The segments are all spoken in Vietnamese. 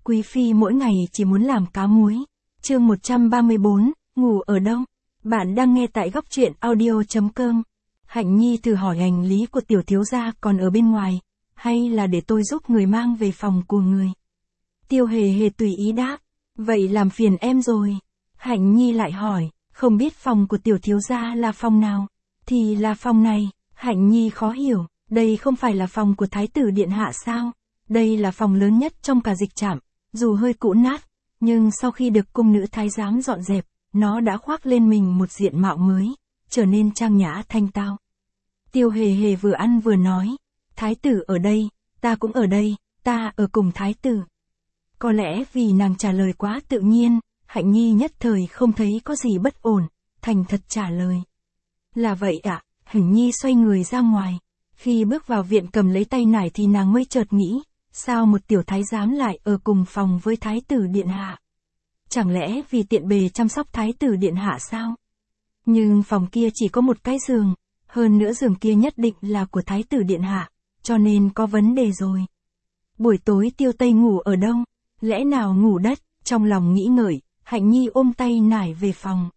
Quý phi mỗi ngày chỉ muốn làm cá muối. Chương 134, ngủ ở đâu? Bạn đang nghe tại góc truyện audio.com. Hạnh Nhi thử hỏi hành lý của tiểu thiếu gia còn ở bên ngoài, hay là để tôi giúp người mang về phòng của người? Tiêu Hề Hề tùy ý đáp, vậy làm phiền em rồi. Hạnh Nhi lại hỏi, không biết phòng của tiểu thiếu gia là phòng nào? Thì là phòng này. Hạnh Nhi khó hiểu, đây không phải là phòng của thái tử điện hạ sao? Đây là phòng lớn nhất trong cả dịch trạm, dù hơi cũ nát, nhưng sau khi được cung nữ thái giám dọn dẹp, nó đã khoác lên mình một diện mạo mới, trở nên trang nhã thanh tao. Tiêu Hề Hề vừa ăn vừa nói, thái tử ở đây, ta cũng ở đây, ta ở cùng thái tử. Có lẽ vì nàng trả lời quá tự nhiên, Hạnh Nhi nhất thời không thấy có gì bất ổn, thành thật trả lời. Là vậy ạ. Hạnh Nhi xoay người ra ngoài. Khi bước vào viện cầm lấy tay nải thì nàng mới chợt nghĩ, sao một tiểu thái giám lại ở cùng phòng với thái tử điện hạ? Chẳng lẽ vì tiện bề chăm sóc thái tử điện hạ sao? Nhưng phòng kia chỉ có một cái giường, hơn nữa giường kia nhất định là của thái tử điện hạ, cho nên có vấn đề rồi. Buổi tối Tiêu Tây ngủ ở đâu? Lẽ nào ngủ đất? Trong lòng nghĩ ngợi, Hạnh Nhi ôm tay nải về phòng.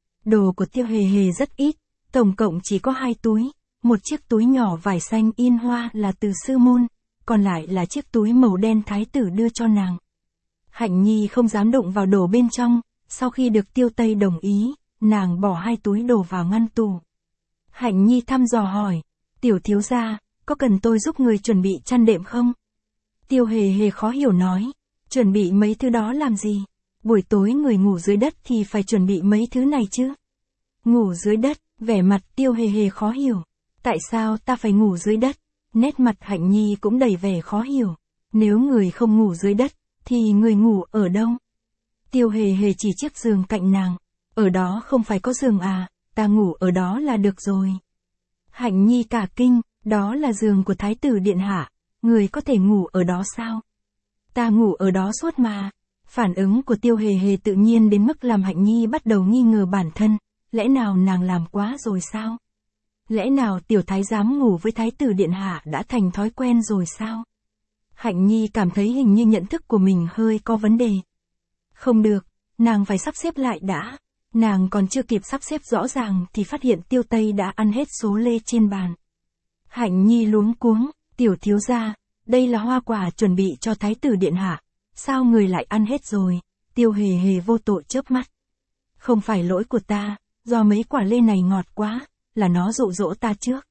Đồ của Tiêu Hề Hề rất ít, tổng cộng chỉ có 2 túi, một chiếc túi nhỏ vải xanh in hoa là từ sư môn, còn lại là chiếc túi màu đen thái tử đưa cho nàng. Hạnh Nhi không dám đụng vào đồ bên trong, sau khi được Tiêu Tây đồng ý, nàng bỏ 2 túi đồ vào ngăn tủ. Hạnh Nhi thăm dò hỏi, tiểu thiếu gia, có cần tôi giúp người chuẩn bị chăn đệm không? Tiêu Hề Hề khó hiểu nói, chuẩn bị mấy thứ đó làm gì? Buổi tối người ngủ dưới đất thì phải chuẩn bị mấy thứ này chứ? Ngủ dưới đất, vẻ mặt Tiêu Hề Hề khó hiểu. Tại sao ta phải ngủ dưới đất? Nét mặt Hạnh Nhi cũng đầy vẻ khó hiểu. Nếu người không ngủ dưới đất, thì người ngủ ở đâu? Tiêu Hề Hề chỉ chiếc giường cạnh nàng. Ở đó không phải có giường à, ta ngủ ở đó là được rồi. Hạnh Nhi cả kinh, đó là giường của thái tử điện hạ, người có thể ngủ ở đó sao? Ta ngủ ở đó suốt mà. Phản ứng của Tiêu Hề Hề tự nhiên đến mức làm Hạnh Nhi bắt đầu nghi ngờ bản thân, lẽ nào nàng làm quá rồi sao? Lẽ nào tiểu thái giám ngủ với thái tử điện hạ đã thành thói quen rồi sao? Hạnh Nhi cảm thấy hình như nhận thức của mình hơi có vấn đề. Không được, nàng phải sắp xếp lại đã. Nàng còn chưa kịp sắp xếp rõ ràng thì phát hiện Tiêu Tây đã ăn hết số lê trên bàn. Hạnh Nhi luống cuống, tiểu thiếu gia, đây là hoa quả chuẩn bị cho thái tử điện hạ, sao người lại ăn hết rồi? Tiêu Hề Hề vô tội chớp mắt. Không phải lỗi của ta, do mấy quả lê này ngọt quá, là nó dụ dỗ ta trước.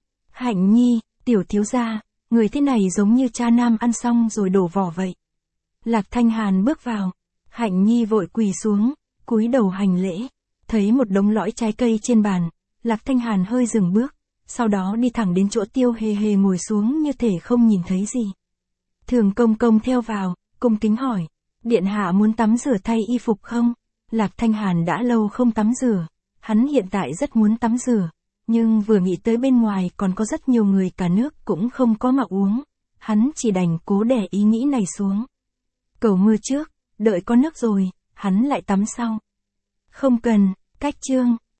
Hạnh Nhi, tiểu thiếu gia, người thế này giống như cha nam ăn xong rồi đổ vỏ vậy. Lạc Thanh Hàn bước vào, Hạnh Nhi vội quỳ xuống, cúi đầu hành lễ, thấy một đống lõi trái cây trên bàn, Lạc Thanh Hàn hơi dừng bước, sau đó đi thẳng đến chỗ Tiêu Hề Hề ngồi xuống như thể không nhìn thấy gì. Thường Công Công theo vào, cung kính hỏi, điện hạ muốn tắm rửa thay y phục không? Lạc Thanh Hàn đã lâu không tắm rửa, hắn hiện tại rất muốn tắm rửa, nhưng vừa nghĩ tới bên ngoài còn có rất nhiều người cả nước cũng không có mà uống, hắn chỉ đành cố đè ý nghĩ này xuống. Cầu mưa trước, đợi có nước rồi, hắn lại tắm sau. Không cần, cách chương.